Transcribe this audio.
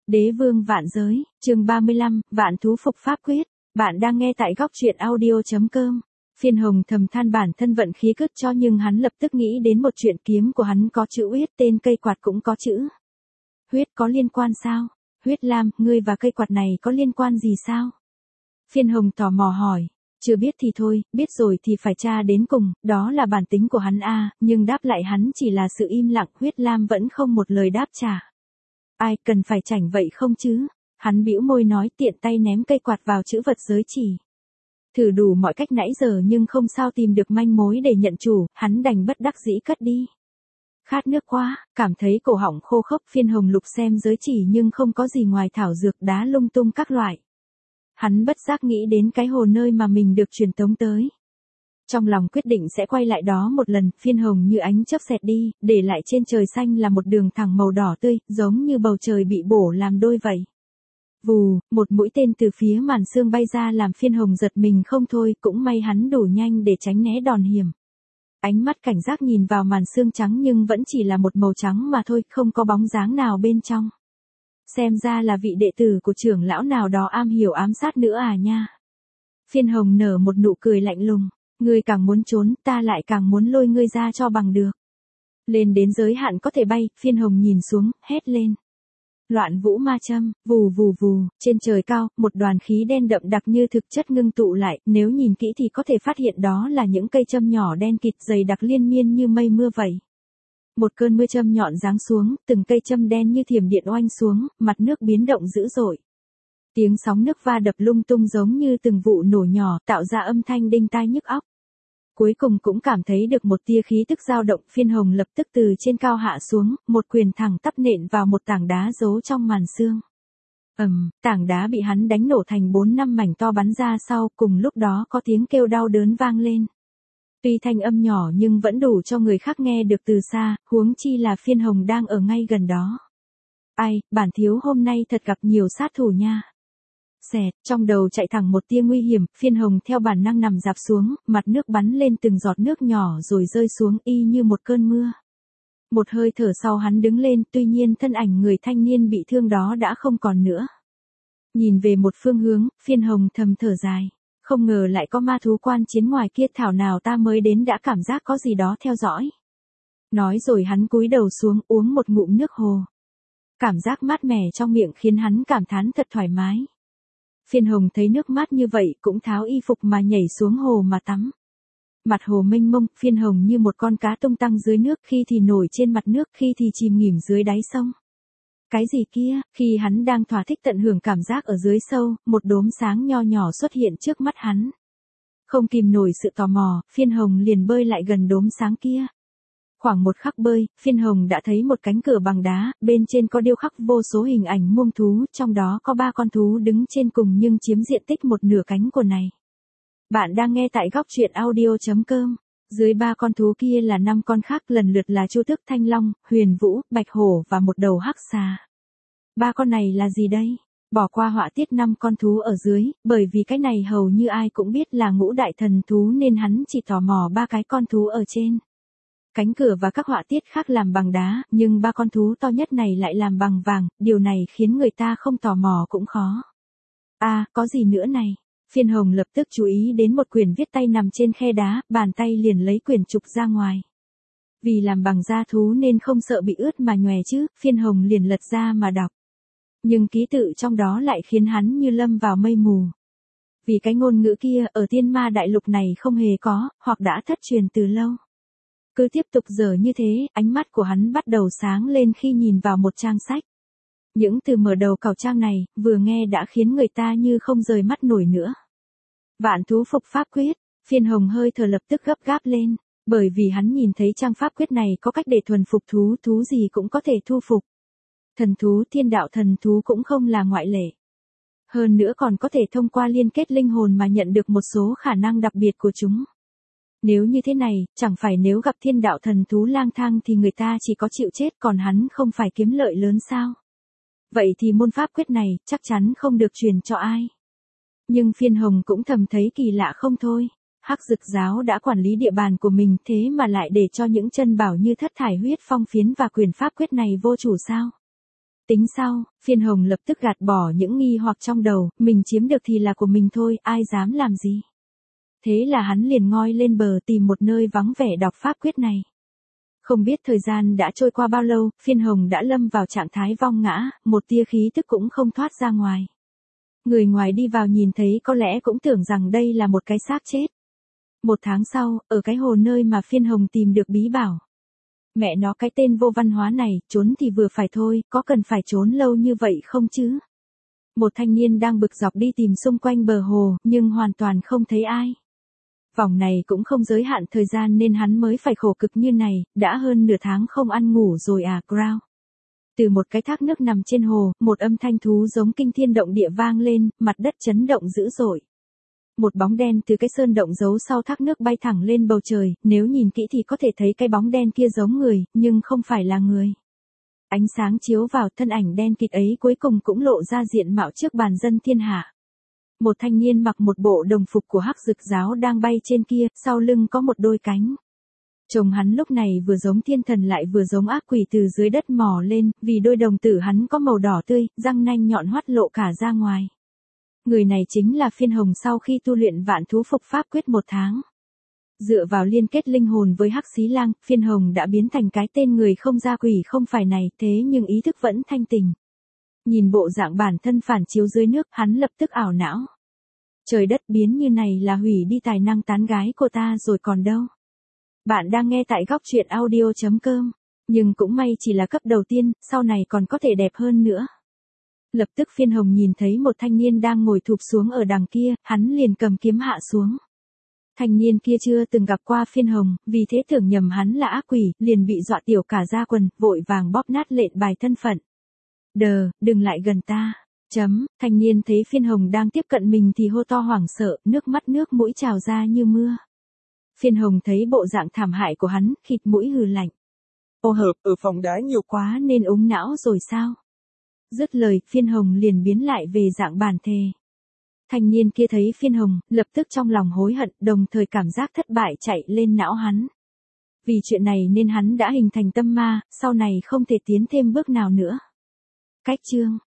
Đế vương vạn giới, chương 35, vạn thú phục pháp quyết. Bạn đang nghe tại góc truyện audio.com. Phiên Hồng thầm than bản thân vận khí cứt cho, nhưng hắn lập tức nghĩ đến một chuyện, kiếm của hắn có chữ huyết, tên cây quạt cũng có chữ huyết, có liên quan sao? Huyết Lam, ngươi và cây quạt này có liên quan gì sao? Phiên Hồng tò mò hỏi. Chưa biết thì thôi, biết rồi thì phải tra đến cùng, đó là bản tính của hắn a. Nhưng đáp lại hắn chỉ là sự im lặng. Huyết Lam vẫn không một lời đáp trả. Ai cần phải chảnh vậy không chứ? Hắn bĩu môi nói, tiện tay ném cây quạt vào chữ vật giới chỉ. Thử đủ mọi cách nãy giờ nhưng không sao tìm được manh mối để nhận chủ, hắn đành bất đắc dĩ cất đi. Khát nước quá, cảm thấy cổ họng khô khốc. Phiên Hồng lục xem giới chỉ nhưng không có gì ngoài thảo dược đá lung tung các loại. Hắn bất giác nghĩ đến cái hồ nơi mà mình được truyền tống tới. Trong lòng quyết định sẽ quay lại đó một lần. Phiên Hồng như ánh chớp xẹt đi, để lại trên trời xanh là một đường thẳng màu đỏ tươi, giống như bầu trời bị bổ làm đôi vậy. Vù, một mũi tên từ phía màn sương bay ra làm Phiên Hồng giật mình không thôi, cũng may hắn đủ nhanh để tránh né đòn hiểm. Ánh mắt cảnh giác nhìn vào màn sương trắng nhưng vẫn chỉ là một màu trắng mà thôi, không có bóng dáng nào bên trong. Xem ra là vị đệ tử của trưởng lão nào đó am hiểu ám sát nữa à nha. Phiên Hồng nở một nụ cười lạnh lùng. Ngươi càng muốn trốn, ta lại càng muốn lôi ngươi ra cho bằng được. Lên đến giới hạn có thể bay, Phiên Hồng nhìn xuống, hét lên. Loạn vũ ma châm, vù vù vù, trên trời cao, một đoàn khí đen đậm đặc như thực chất ngưng tụ lại, nếu nhìn kỹ thì có thể phát hiện đó là những cây châm nhỏ đen kịt dày đặc liên miên như mây mưa vậy. Một cơn mưa châm nhọn giáng xuống, từng cây châm đen như thiểm điện oanh xuống, mặt nước biến động dữ dội. Tiếng sóng nước va đập lung tung giống như từng vụ nổ nhỏ, tạo ra âm thanh đinh tai nhức óc. Cuối cùng cũng cảm thấy được một tia khí tức dao động. Phiên Hồng lập tức từ trên cao hạ xuống, một quyền thẳng tắp nện vào một tảng đá giấu trong màn sương. Tảng đá bị hắn đánh nổ thành 4-5 mảnh to bắn ra sau, cùng lúc đó có tiếng kêu đau đớn vang lên. Tuy thanh âm nhỏ nhưng vẫn đủ cho người khác nghe được từ xa, huống chi là Phiên Hồng đang ở ngay gần đó. Ai, bản thiếu hôm nay thật gặp nhiều sát thủ nha. Xẹt, trong đầu chạy thẳng một tia nguy hiểm. Phiên Hồng theo bản năng nằm dạp xuống, mặt nước bắn lên từng giọt nước nhỏ rồi rơi xuống y như một cơn mưa. Một hơi thở sau hắn đứng lên, tuy nhiên thân ảnh người thanh niên bị thương đó đã không còn nữa. Nhìn về một phương hướng, Phiên Hồng thầm thở dài. Không ngờ lại có ma thú quan chiến ngoài kia, thảo nào ta mới đến đã cảm giác có gì đó theo dõi. Nói rồi hắn cúi đầu xuống uống một ngụm nước hồ. Cảm giác mát mẻ trong miệng khiến hắn cảm thán thật thoải mái. Phiên Hồng thấy nước mát như vậy cũng tháo y phục mà nhảy xuống hồ mà tắm. Mặt hồ mênh mông, Phiên Hồng như một con cá tung tăng dưới nước, khi thì nổi trên mặt nước, khi thì chìm nghỉm dưới đáy sông. Cái gì kia? Khi hắn đang thỏa thích tận hưởng cảm giác ở dưới sâu, một đốm sáng nho nhỏ xuất hiện trước mắt hắn. Không kìm nổi sự tò mò, Phiên Hồng liền bơi lại gần đốm sáng kia. Khoảng một khắc bơi, Phiên Hồng đã thấy một cánh cửa bằng đá, bên trên có điêu khắc vô số hình ảnh muông thú, trong đó có 3 con thú đứng trên cùng nhưng chiếm diện tích một nửa cánh cửa này. Bạn đang nghe tại góc truyện audio.com. Dưới 3 con thú kia là 5 con khác, lần lượt là Chu Tước, Thanh Long, Huyền Vũ, Bạch Hổ và một đầu hắc xà. 3 con này là gì đây? Bỏ qua họa tiết 5 con thú ở dưới, bởi vì cái này hầu như ai cũng biết là ngũ đại thần thú nên hắn chỉ tò mò 3 cái con thú ở trên. Cánh cửa và các họa tiết khác làm bằng đá, nhưng 3 con thú to nhất này lại làm bằng vàng, điều này khiến người ta không tò mò cũng khó. À, có gì nữa này? Phiên Hồng lập tức chú ý đến một quyển viết tay nằm trên khe đá, bàn tay liền lấy quyển trục ra ngoài. Vì làm bằng da thú nên không sợ bị ướt mà nhòe chứ, Phiên Hồng liền lật ra mà đọc. Nhưng ký tự trong đó lại khiến hắn như lâm vào mây mù. Vì cái ngôn ngữ kia ở Tiên Ma Đại Lục này không hề có, hoặc đã thất truyền từ lâu. Cứ tiếp tục dở như thế, ánh mắt của hắn bắt đầu sáng lên khi nhìn vào một trang sách. Những từ mở đầu cào trang này, vừa nghe đã khiến người ta như không rời mắt nổi nữa. Vạn thú phục pháp quyết, Phiên Hồng hơi thở lập tức gấp gáp lên, bởi vì hắn nhìn thấy trang pháp quyết này có cách để thuần phục thú, thú gì cũng có thể thu phục. Thần thú, thiên đạo thần thú cũng không là ngoại lệ. Hơn nữa còn có thể thông qua liên kết linh hồn mà nhận được một số khả năng đặc biệt của chúng. Nếu như thế này, chẳng phải nếu gặp thiên đạo thần thú lang thang thì người ta chỉ có chịu chết, còn hắn không phải kiếm lợi lớn sao? Vậy thì môn pháp quyết này chắc chắn không được truyền cho ai. Nhưng Phiên Hồng cũng thầm thấy kỳ lạ không thôi. Hắc Dực giáo đã quản lý địa bàn của mình, thế mà lại để cho những chân bảo như Thất Thải Huyết Phong Phiến và quyền pháp quyết này vô chủ sao? Tính sau, Phiên Hồng lập tức gạt bỏ những nghi hoặc trong đầu, mình chiếm được thì là của mình thôi, ai dám làm gì. Thế là hắn liền ngoi lên bờ tìm một nơi vắng vẻ đọc pháp quyết này. Không biết thời gian đã trôi qua bao lâu, Phiên Hồng đã lâm vào trạng thái vong ngã, một tia khí tức cũng không thoát ra ngoài. Người ngoài đi vào nhìn thấy có lẽ cũng tưởng rằng đây là một cái xác chết. 1 tháng sau, ở cái hồ nơi mà Phiên Hồng tìm được bí bảo. Mẹ nó cái tên vô văn hóa này, trốn thì vừa phải thôi, có cần phải trốn lâu như vậy không chứ? Một thanh niên đang bực dọc đi tìm xung quanh bờ hồ, nhưng hoàn toàn không thấy ai. Vòng này cũng không giới hạn thời gian nên hắn mới phải khổ cực như này, đã hơn nửa tháng không ăn ngủ rồi à, Crow. Từ một cái thác nước nằm trên hồ, một âm thanh thú giống kinh thiên động địa vang lên, mặt đất chấn động dữ dội. Một bóng đen từ cái sơn động giấu sau thác nước bay thẳng lên bầu trời, nếu nhìn kỹ thì có thể thấy cái bóng đen kia giống người, nhưng không phải là người. Ánh sáng chiếu vào thân ảnh đen kịt ấy cuối cùng cũng lộ ra diện mạo trước bàn dân thiên hạ. Một thanh niên mặc một bộ đồng phục của Hắc Dực giáo đang bay trên kia, sau lưng có một đôi cánh. Trông hắn lúc này vừa giống thiên thần lại vừa giống ác quỷ từ dưới đất mò lên, vì đôi đồng tử hắn có màu đỏ tươi, răng nanh nhọn hoắt lộ cả ra ngoài. Người này chính là Phiên Hồng sau khi tu luyện vạn thú phục pháp quyết 1 tháng. Dựa vào liên kết linh hồn với Hắc Xí Lang, Phiên Hồng đã biến thành cái tên người không ra quỷ không phải này, thế nhưng ý thức vẫn thanh tình. Nhìn bộ dạng bản thân phản chiếu dưới nước, hắn lập tức ảo não. Trời đất biến như này là hủy đi tài năng tán gái của ta rồi còn đâu. Bạn đang nghe tại góc truyện audio.com. Nhưng cũng may chỉ là cấp đầu tiên, sau này còn có thể đẹp hơn nữa. Lập tức Phiên Hồng nhìn thấy một thanh niên đang ngồi thụp xuống ở đằng kia, hắn liền cầm kiếm hạ xuống. Thanh niên kia chưa từng gặp qua Phiên Hồng, vì thế tưởng nhầm hắn là ác quỷ, liền bị dọa tiểu cả da quần, vội vàng bóp nát lệnh bài thân phận. Đừng lại gần ta. Thanh niên thấy Phiên Hồng đang tiếp cận mình thì hô to hoảng sợ, nước mắt nước mũi trào ra như mưa. Phiên Hồng thấy bộ dạng thảm hại của hắn, khịt mũi hừ lạnh. Ô hợp, ở phòng đá nhiều quá nên ống não rồi sao? Dứt lời, Phiên Hồng liền biến lại về dạng bản thể. Thanh niên kia thấy Phiên Hồng, lập tức trong lòng hối hận, đồng thời cảm giác thất bại chạy lên não hắn. Vì chuyện này nên hắn đã hình thành tâm ma, sau này không thể tiến thêm bước nào nữa. Cách chương